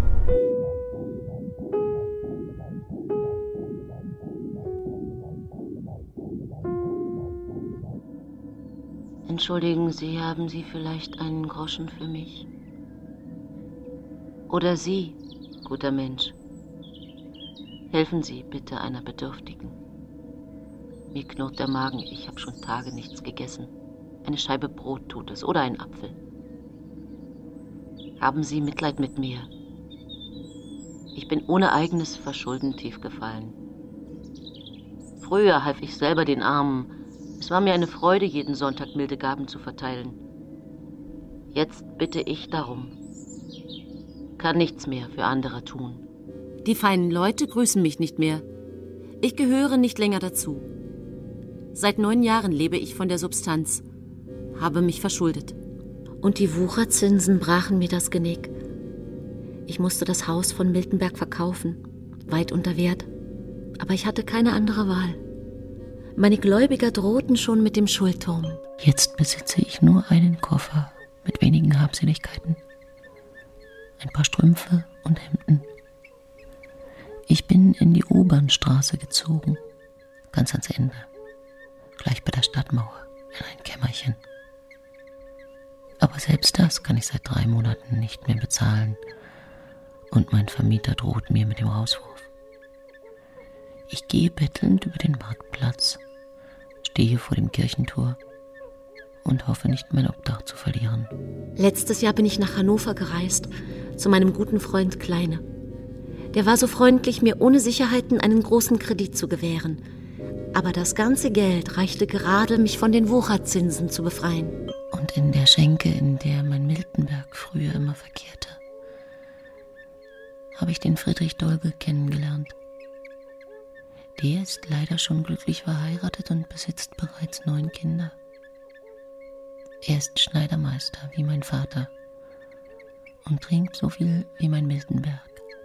Entschuldigen Sie, haben Sie vielleicht einen Groschen für mich? Oder Sie, guter Mensch, helfen Sie bitte einer Bedürftigen. Mir knurrt der Magen, ich habe schon Tage nichts gegessen. Eine Scheibe Brot tut es oder ein Apfel. Haben Sie Mitleid mit mir. Ich bin ohne eigenes Verschulden tief gefallen. Früher half ich selber den Armen. Es war mir eine Freude, jeden Sonntag milde Gaben zu verteilen. Jetzt bitte ich darum. Kann nichts mehr für andere tun. Die feinen Leute grüßen mich nicht mehr. Ich gehöre nicht länger dazu. Seit neun Jahren lebe ich von der Substanz, habe mich verschuldet. Und die Wucherzinsen brachen mir das Genick. Ich musste das Haus von Miltenberg verkaufen. weit unter Wert. Aber ich hatte keine andere Wahl. Meine Gläubiger drohten schon mit dem Schuldturm. Jetzt besitze ich nur einen Koffer mit wenigen Habseligkeiten. Ein paar Strümpfe und Hemden. Ich bin in die Obernstraße gezogen, ganz ans Ende, gleich bei der Stadtmauer, in ein Kämmerchen. Aber selbst das kann ich seit drei Monaten nicht mehr bezahlen und mein Vermieter droht mir mit dem Rauswurf. Ich gehe bettelnd über den Marktplatz, stehe vor dem Kirchentor und hoffe nicht mein Obdach zu verlieren. Letztes Jahr bin ich nach Hannover gereist, zu meinem guten Freund Kleine. Der war so freundlich, mir ohne Sicherheiten einen großen Kredit zu gewähren. Aber das ganze Geld reichte gerade, mich von den Wucherzinsen zu befreien. Und in der Schenke, in der mein Miltenberg früher immer verkehrte, habe ich den Friedrich Dolge kennengelernt. Der ist leider schon glücklich verheiratet und besitzt bereits neun Kinder. Er ist Schneidermeister wie mein Vater und trinkt so viel wie mein Miltenberg.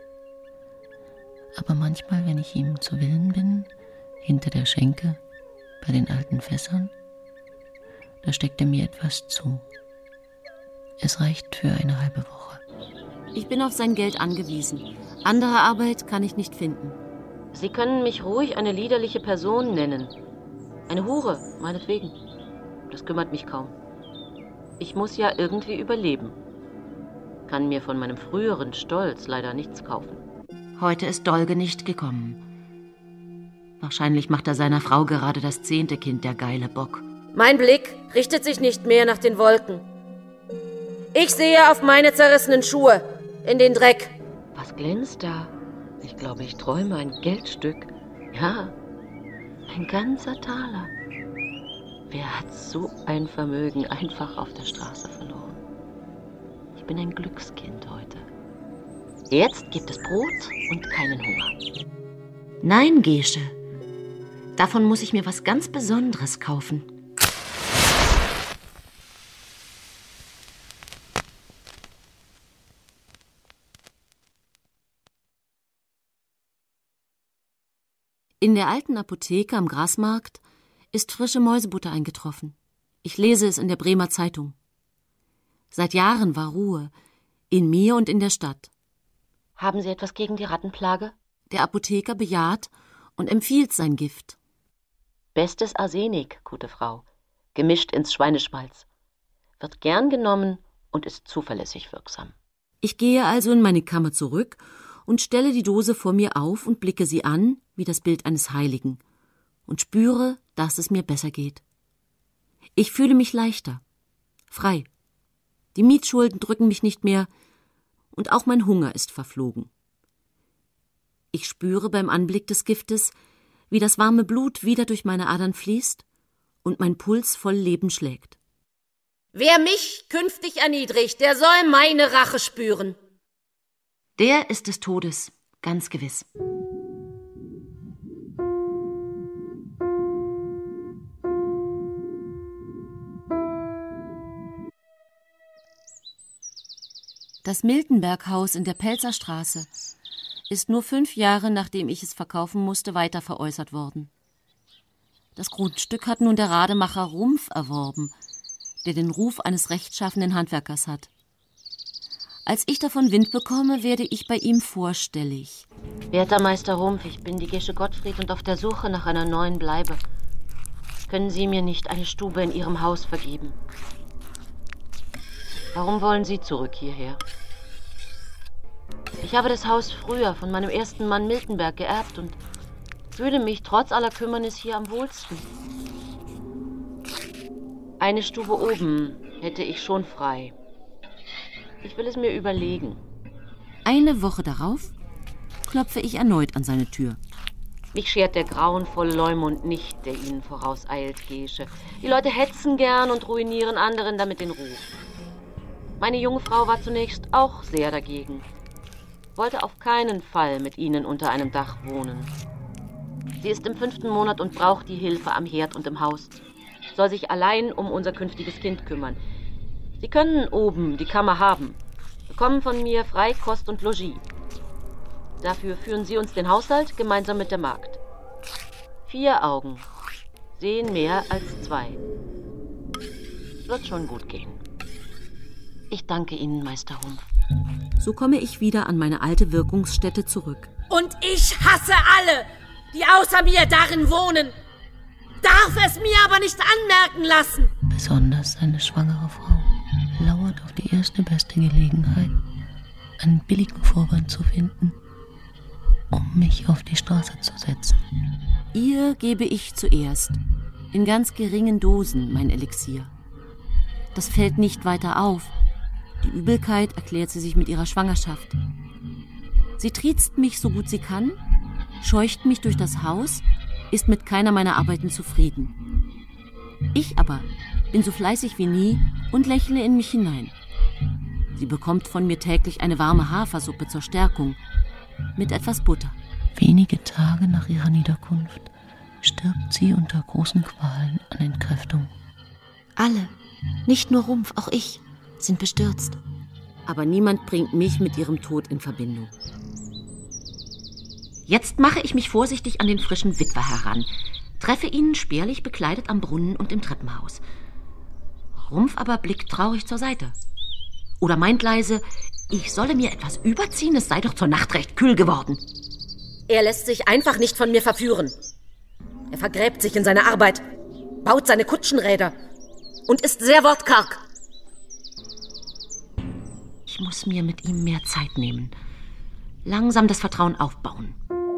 Aber manchmal, wenn ich ihm zu Willen bin, hinter der Schenke, bei den alten Fässern, da steckt er mir etwas zu. Es reicht für eine halbe Woche. Ich bin auf sein Geld angewiesen. Andere Arbeit kann ich nicht finden. Sie können mich ruhig eine liederliche Person nennen. Eine Hure, meinetwegen. Das kümmert mich kaum. Ich muss ja irgendwie überleben. Kann mir von meinem früheren Stolz leider nichts kaufen. Heute ist Dolge nicht gekommen. Wahrscheinlich macht er seiner Frau gerade das zehnte Kind, der geile Bock. Mein Blick richtet sich nicht mehr nach den Wolken. Ich sehe auf meine zerrissenen Schuhe, in den Dreck. Was glänzt da? Ich glaube, ich träume ein Geldstück. Ja, ein ganzer Taler. Wer hat so ein Vermögen einfach auf der Straße verloren? Ich bin ein Glückskind heute. Jetzt gibt es Brot und keinen Hunger. Nein, Gesche. Davon muss ich mir was ganz Besonderes kaufen. In der alten Apotheke am Grasmarkt ist frische Mäusebutter eingetroffen. Ich lese es in der Bremer Zeitung. Seit Jahren war Ruhe, in mir und in der Stadt. Haben Sie etwas gegen die Rattenplage? Der Apotheker bejaht und empfiehlt sein Gift. Bestes Arsenik, gute Frau, gemischt ins Schweineschmalz. Wird gern genommen und ist zuverlässig wirksam. Ich gehe also in meine Kammer zurück und stelle die Dose vor mir auf und blicke sie an, wie das Bild eines Heiligen, und spüre, dass es mir besser geht. Ich fühle mich leichter, frei. Die Mietschulden drücken mich nicht mehr und auch mein Hunger ist verflogen. Ich spüre beim Anblick des Giftes, wie das warme Blut wieder durch meine Adern fließt und mein Puls voll Leben schlägt. Wer mich künftig erniedrigt, der soll meine Rache spüren. Der ist des Todes, ganz gewiss. Das Miltenberg-Haus in der Pelzerstraße ist nur fünf Jahre, nachdem ich es verkaufen musste, weiter veräußert worden. Das Grundstück hat nun der Rademacher Rumpf erworben, der den Ruf eines rechtschaffenen Handwerkers hat. Als ich davon Wind bekomme, werde ich bei ihm vorstellig. Werter Meister Rumpf, ich bin die Gesche Gottfried und auf der Suche nach einer neuen Bleibe. Können Sie mir nicht eine Stube in Ihrem Haus vergeben? Warum wollen Sie zurück hierher? Ich habe das Haus früher von meinem ersten Mann Miltenberg geerbt und fühle mich trotz aller Kümmernis hier am wohlsten. Eine Stube oben hätte ich schon frei. Ich will es mir überlegen. Eine Woche darauf klopfe ich erneut an seine Tür. Mich schert der grauenvolle Leumund nicht, der Ihnen vorauseilt, Gesche. Die Leute hetzen gern und ruinieren anderen damit den Ruf. Meine junge Frau war zunächst auch sehr dagegen. Wollte auf keinen Fall mit Ihnen unter einem Dach wohnen. Sie ist im fünften Monat und braucht die Hilfe am Herd und im Haus. Soll sich allein um unser künftiges Kind kümmern. Sie können oben die Kammer haben, bekommen von mir frei Kost und Logis. Dafür führen Sie uns den Haushalt gemeinsam mit der Magd. Vier Augen sehen mehr als zwei. Wird schon gut gehen. Ich danke Ihnen, Meister Humph. So komme ich wieder an meine alte Wirkungsstätte zurück. Und ich hasse alle, die außer mir darin wohnen. Darf es mir aber nicht anmerken lassen. Besonders seine schwangere Frau lauert auf die erste beste Gelegenheit, einen billigen Vorwand zu finden, um mich auf die Straße zu setzen. Ihr gebe ich zuerst, in ganz geringen Dosen, mein Elixier. Das fällt nicht weiter auf. Die Übelkeit erklärt sie sich mit ihrer Schwangerschaft. Sie triezt mich so gut sie kann, scheucht mich durch das Haus, ist mit keiner meiner Arbeiten zufrieden. Ich aber bin so fleißig wie nie und lächle in mich hinein. Sie bekommt von mir täglich eine warme Hafersuppe zur Stärkung, mit etwas Butter. Wenige Tage nach ihrer Niederkunft stirbt sie unter großen Qualen an Entkräftung. Alle, nicht nur Rumpf, auch ich, sind bestürzt. Aber niemand bringt mich mit ihrem Tod in Verbindung. Jetzt mache ich mich vorsichtig an den frischen Witwer heran, treffe ihn spärlich bekleidet am Brunnen und im Treppenhaus. Rumpf aber blickt traurig zur Seite. Oder meint leise, ich solle mir etwas überziehen, es sei doch zur Nacht recht kühl geworden. Er lässt sich einfach nicht von mir verführen. Er vergräbt sich in seine Arbeit, baut seine Kutschenräder und ist sehr wortkarg. Ich muss mir mit ihm mehr Zeit nehmen. Langsam das Vertrauen aufbauen.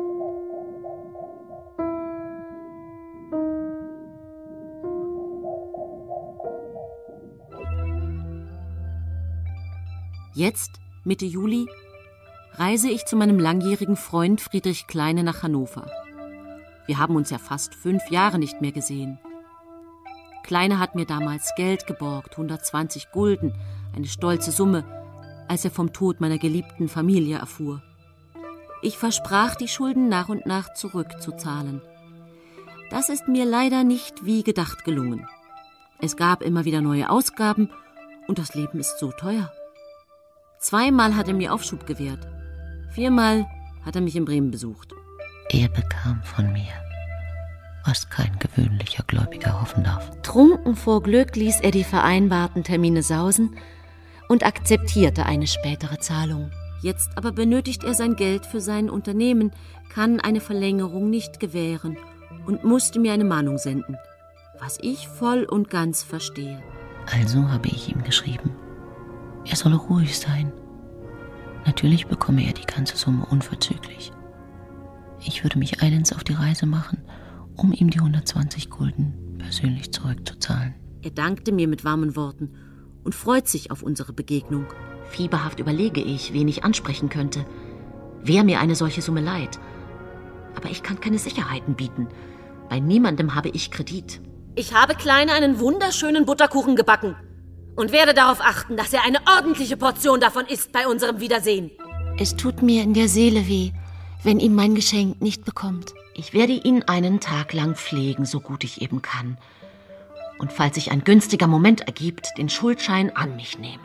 Jetzt, Mitte Juli, reise ich zu meinem langjährigen Freund Friedrich Kleine nach Hannover. Wir haben uns ja fast fünf Jahre nicht mehr gesehen. Kleine hat mir damals Geld geborgt, hundertzwanzig Gulden, eine stolze Summe, als er vom Tod meiner geliebten Familie erfuhr. Ich versprach, die Schulden nach und nach zurückzuzahlen. Das ist mir leider nicht wie gedacht gelungen. Es gab immer wieder neue Ausgaben und das Leben ist so teuer. Zweimal hat er mir Aufschub gewährt. Viermal hat er mich in Bremen besucht. Er bekam von mir, was kein gewöhnlicher Gläubiger hoffen darf. Trunken vor Glück ließ er die vereinbarten Termine sausen und akzeptierte eine spätere Zahlung. Jetzt aber benötigt er sein Geld für sein Unternehmen, kann eine Verlängerung nicht gewähren und musste mir eine Mahnung senden, was ich voll und ganz verstehe. Also habe ich ihm geschrieben, er solle ruhig sein. Natürlich bekomme er die ganze Summe unverzüglich. Ich würde mich eilends auf die Reise machen, um ihm die hundertzwanzig Gulden persönlich zurückzuzahlen. Er dankte mir mit warmen Worten und freut sich auf unsere Begegnung. Fieberhaft überlege ich, wen ich ansprechen könnte. Wer mir eine solche Summe leiht. Aber ich kann keine Sicherheiten bieten. Bei niemandem habe ich Kredit. Ich habe Kleine einen wunderschönen Butterkuchen gebacken und werde darauf achten, dass er eine ordentliche Portion davon isst bei unserem Wiedersehen. Es tut mir in der Seele weh, wenn ihm mein Geschenk nicht bekommt. Ich werde ihn einen Tag lang pflegen, so gut ich eben kann. Und falls sich ein günstiger Moment ergibt, den Schuldschein an mich nehmen.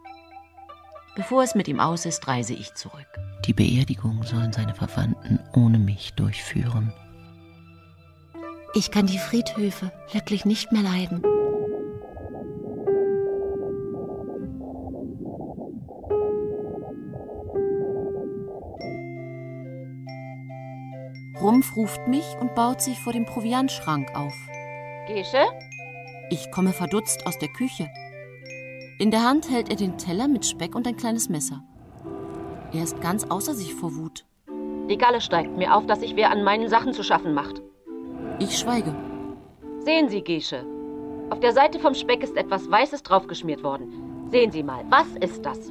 Bevor es mit ihm aus ist, reise ich zurück. Die Beerdigung sollen seine Verwandten ohne mich durchführen. Ich kann die Friedhöfe wirklich nicht mehr leiden. Rumpf ruft mich und baut sich vor dem Proviantschrank auf. Gesche? Ich komme verdutzt aus der Küche. In der Hand hält er den Teller mit Speck und ein kleines Messer. Er ist ganz außer sich vor Wut. Die Galle steigt mir auf, dass sich wer an meinen Sachen zu schaffen macht. Ich schweige. Sehen Sie, Gesche. Auf der Seite vom Speck ist etwas Weißes draufgeschmiert worden. Sehen Sie mal, was ist das?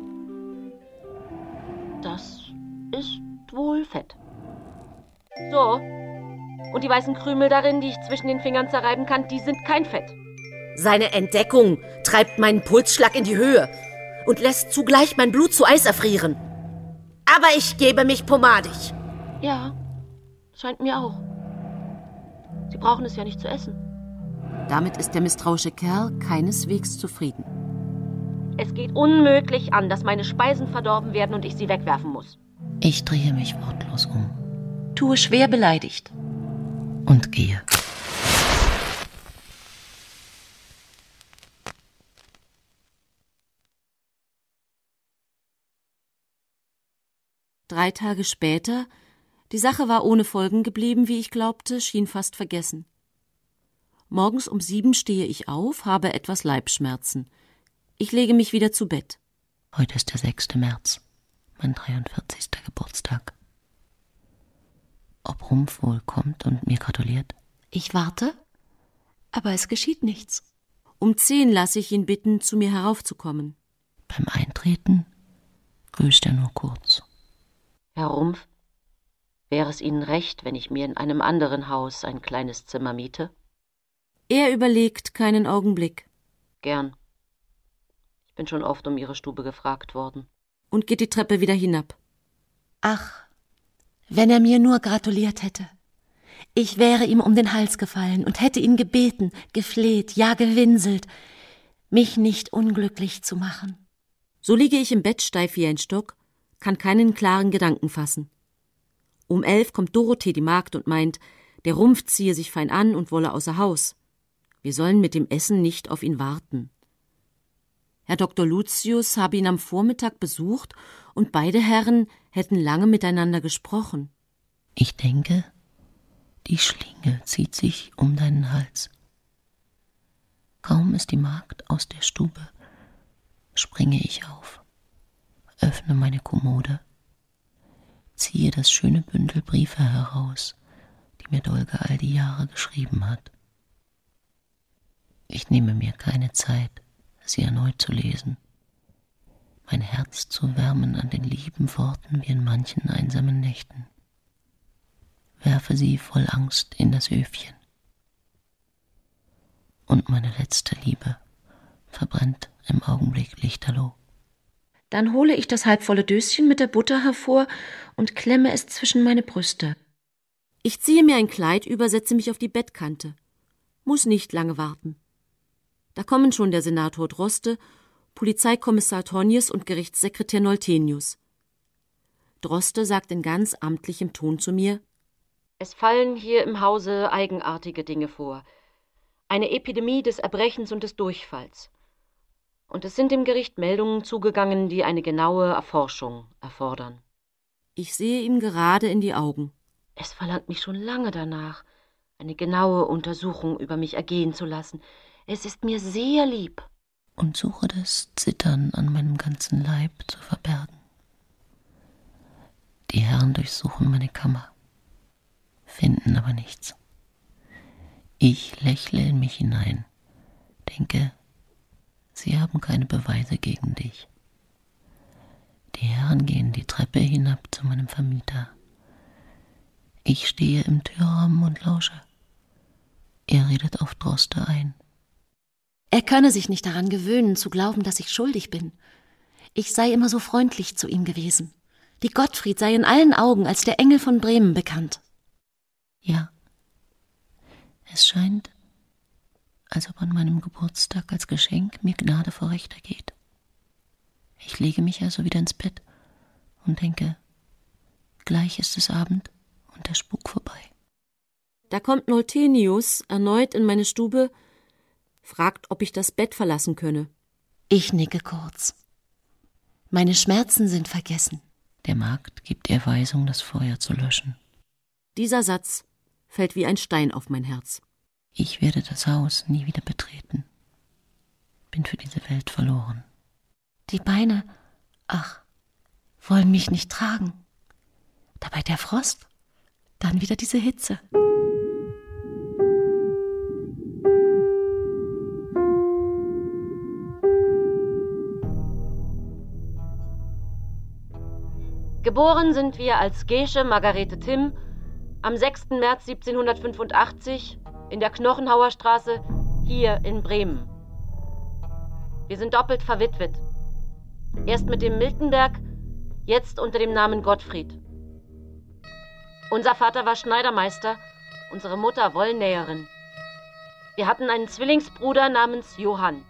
Das ist wohl Fett. So. Und die weißen Krümel darin, die ich zwischen den Fingern zerreiben kann, die sind kein Fett. Seine Entdeckung treibt meinen Pulsschlag in die Höhe und lässt zugleich mein Blut zu Eis erfrieren. Aber ich gebe mich pomadig. Ja, scheint mir auch. Sie brauchen es ja nicht zu essen. Damit ist der misstrauische Kerl keineswegs zufrieden. Es geht unmöglich an, dass meine Speisen verdorben werden und ich sie wegwerfen muss. Ich drehe mich wortlos um. Tue schwer beleidigt. Und gehe. Drei Tage später, die Sache war ohne Folgen geblieben, wie ich glaubte, schien fast vergessen. Morgens um sieben stehe ich auf, habe etwas Leibschmerzen. Ich lege mich wieder zu Bett. Heute ist der sechste März, mein dreiundvierzigster Geburtstag. Ob Rumpf wohl kommt und mir gratuliert? Ich warte, aber es geschieht nichts. Um zehn lasse ich ihn bitten, zu mir heraufzukommen. Beim Eintreten grüßt er nur kurz. Herr Rumpf, wäre es Ihnen recht, wenn ich mir in einem anderen Haus ein kleines Zimmer miete? Er überlegt keinen Augenblick. Gern. Ich bin schon oft um Ihre Stube gefragt worden. Und geht die Treppe wieder hinab. Ach, wenn er mir nur gratuliert hätte. Ich wäre ihm um den Hals gefallen und hätte ihn gebeten, gefleht, ja gewinselt, mich nicht unglücklich zu machen. So liege ich im Bett steif wie ein Stock, kann keinen klaren Gedanken fassen. Um elf kommt Dorothee, die Magd, und meint, der Rumpf ziehe sich fein an und wolle außer Haus. Wir sollen mit dem Essen nicht auf ihn warten. Herr Doktor Lucius habe ihn am Vormittag besucht und beide Herren hätten lange miteinander gesprochen. Ich denke, die Schlinge zieht sich um deinen Hals. Kaum ist die Magd aus der Stube, springe ich auf, öffne meine Kommode, ziehe das schöne Bündel Briefe heraus, die mir Dolge all die Jahre geschrieben hat. Ich nehme mir keine Zeit, sie erneut zu lesen, mein Herz zu wärmen an den lieben Worten wie in manchen einsamen Nächten. Werfe sie voll Angst in das Öfchen. Und meine letzte Liebe verbrennt im Augenblick lichterloh. Dann hole ich das halbvolle Döschen mit der Butter hervor und klemme es zwischen meine Brüste. Ich ziehe mir ein Kleid über, setze mich auf die Bettkante. Muss nicht lange warten. Da kommen schon der Senator Droste, Polizeikommissar Tönnies und Gerichtssekretär Noltenius. Droste sagt in ganz amtlichem Ton zu mir: Es fallen hier im Hause eigenartige Dinge vor. Eine Epidemie des Erbrechens und des Durchfalls. Und es sind dem Gericht Meldungen zugegangen, die eine genaue Erforschung erfordern. Ich sehe ihm gerade in die Augen. Es verlangt mich schon lange danach, eine genaue Untersuchung über mich ergehen zu lassen. Es ist mir sehr lieb. Und suche das Zittern an meinem ganzen Leib zu verbergen. Die Herren durchsuchen meine Kammer, finden aber nichts. Ich lächle in mich hinein, denke, sie haben keine Beweise gegen dich. Die Herren gehen die Treppe hinab zu meinem Vermieter. Ich stehe im Türrahmen und lausche. Er redet auf Droste ein. Er könne sich nicht daran gewöhnen, zu glauben, dass ich schuldig bin. Ich sei immer so freundlich zu ihm gewesen. Die Gottfried sei in allen Augen als der Engel von Bremen bekannt. Ja, es scheint, als ob an meinem Geburtstag als Geschenk mir Gnade vor Recht ergeht. Ich lege mich also wieder ins Bett und denke, gleich ist es Abend und der Spuk vorbei. Da kommt Noltenius erneut in meine Stube, fragt, ob ich das Bett verlassen könne. Ich nicke kurz. Meine Schmerzen sind vergessen. Der Magd gibt ihr Weisung, das Feuer zu löschen. Dieser Satz fällt wie ein Stein auf mein Herz. Ich werde das Haus nie wieder betreten. Bin für diese Welt verloren. Die Beine, ach, wollen mich nicht tragen. Dabei der Frost, dann wieder diese Hitze. Geboren sind wir als Gesche Margarete Timm am sechsten März siebzehnhundertfünfundachtzig in der Knochenhauer Straße hier in Bremen. Wir sind doppelt verwitwet. Erst mit dem Miltenberg, jetzt unter dem Namen Gottfried. Unser Vater war Schneidermeister, unsere Mutter Wollnäherin. Wir hatten einen Zwillingsbruder namens Johann.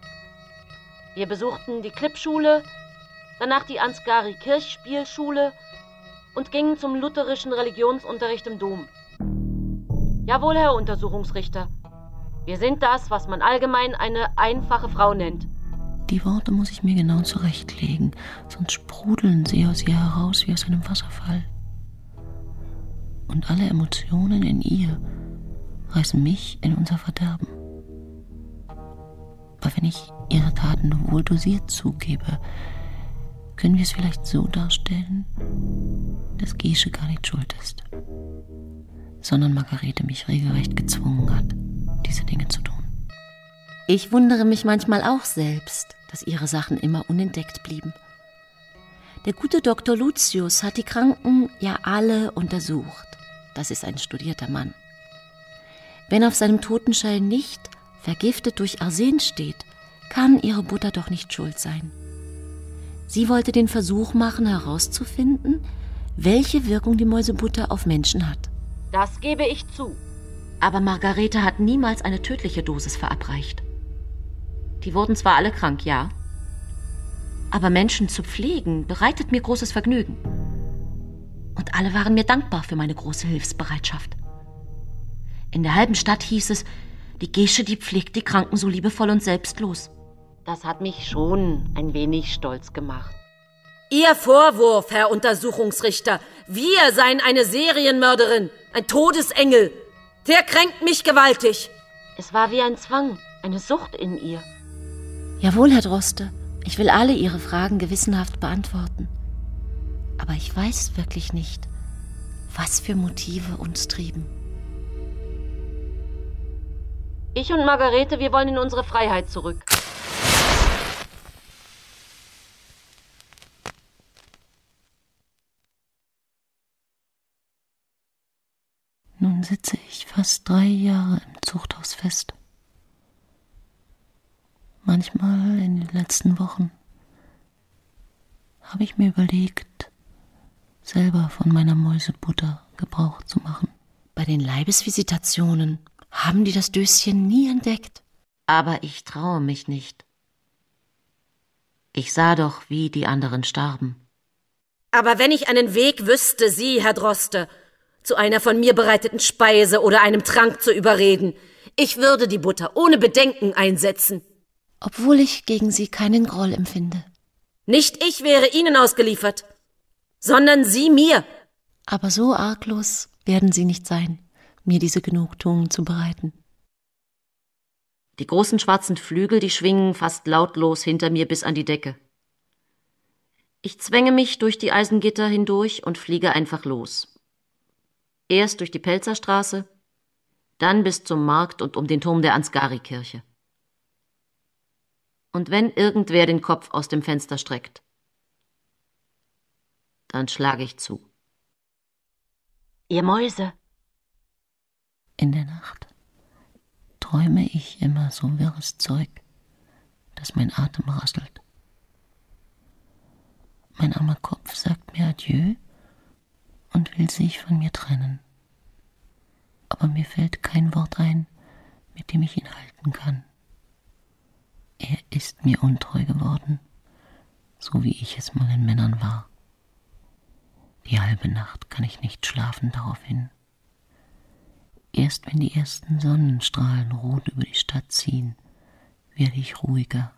Wir besuchten die Klippschule, danach die Ansgari-Kirchspielschule und gingen zum lutherischen Religionsunterricht im Dom. Jawohl, Herr Untersuchungsrichter. Wir sind das, was man allgemein eine einfache Frau nennt. Die Worte muss ich mir genau zurechtlegen, sonst sprudeln sie aus ihr heraus wie aus einem Wasserfall. Und alle Emotionen in ihr reißen mich in unser Verderben. Aber wenn ich ihre Taten nur wohl dosiert zugebe, können wir es vielleicht so darstellen, dass Gesche gar nicht schuld ist, sondern Margarete mich regelrecht gezwungen hat, diese Dinge zu tun. Ich wundere mich manchmal auch selbst, dass ihre Sachen immer unentdeckt blieben. Der gute Doktor Lucius hat die Kranken ja alle untersucht. Das ist ein studierter Mann. Wenn auf seinem Totenschein nicht vergiftet durch Arsen steht, kann ihre Butter doch nicht schuld sein. Sie wollte den Versuch machen, herauszufinden, welche Wirkung die Mäusebutter auf Menschen hat. Das gebe ich zu. Aber Margarete hat niemals eine tödliche Dosis verabreicht. Die wurden zwar alle krank, ja, aber Menschen zu pflegen bereitet mir großes Vergnügen. Und alle waren mir dankbar für meine große Hilfsbereitschaft. In der halben Stadt hieß es, die Gesche, die pflegt die Kranken so liebevoll und selbstlos. Das hat mich schon ein wenig stolz gemacht. Ihr Vorwurf, Herr Untersuchungsrichter, wir seien eine Serienmörderin, ein Todesengel, der kränkt mich gewaltig. Es war wie ein Zwang, eine Sucht in ihr. Jawohl, Herr Droste, ich will alle Ihre Fragen gewissenhaft beantworten. Aber ich weiß wirklich nicht, was für Motive uns trieben. Ich und Margarete, wir wollen in unsere Freiheit zurück. Nun sitze ich fast drei Jahre im Zuchthaus fest. Manchmal in den letzten Wochen habe ich mir überlegt, selber von meiner Mäusebutter Gebrauch zu machen. Bei den Leibesvisitationen haben die das Döschen nie entdeckt. Aber ich traue mich nicht. Ich sah doch, wie die anderen starben. Aber wenn ich einen Weg wüsste, Sie, Herr Droste, zu einer von mir bereiteten Speise oder einem Trank zu überreden, ich würde die Butter ohne Bedenken einsetzen. Obwohl ich gegen sie keinen Groll empfinde. Nicht ich wäre Ihnen ausgeliefert, sondern Sie mir. Aber so arglos werden Sie nicht sein, mir diese Genugtuung zu bereiten. Die großen schwarzen Flügel, die schwingen fast lautlos hinter mir bis an die Decke. Ich zwänge mich durch die Eisengitter hindurch und fliege einfach los. Erst durch die Pelzerstraße, dann bis zum Markt und um den Turm der Ansgari-Kirche. Und wenn irgendwer den Kopf aus dem Fenster streckt, dann schlage ich zu. Ihr Mäuse. In der Nacht träume ich immer so wirres Zeug, dass mein Atem rasselt. Mein armer Kopf sagt mir Adieu und will sich von mir trennen. Aber mir fällt kein Wort ein, mit dem ich ihn halten kann. Er ist mir untreu geworden, so wie ich es mal in Männern war. Die halbe Nacht kann ich nicht schlafen daraufhin. Erst wenn die ersten Sonnenstrahlen rot über die Stadt ziehen, werde ich ruhiger.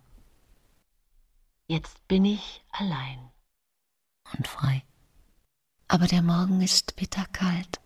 Jetzt bin ich allein. Und frei. Aber der Morgen ist bitterkalt.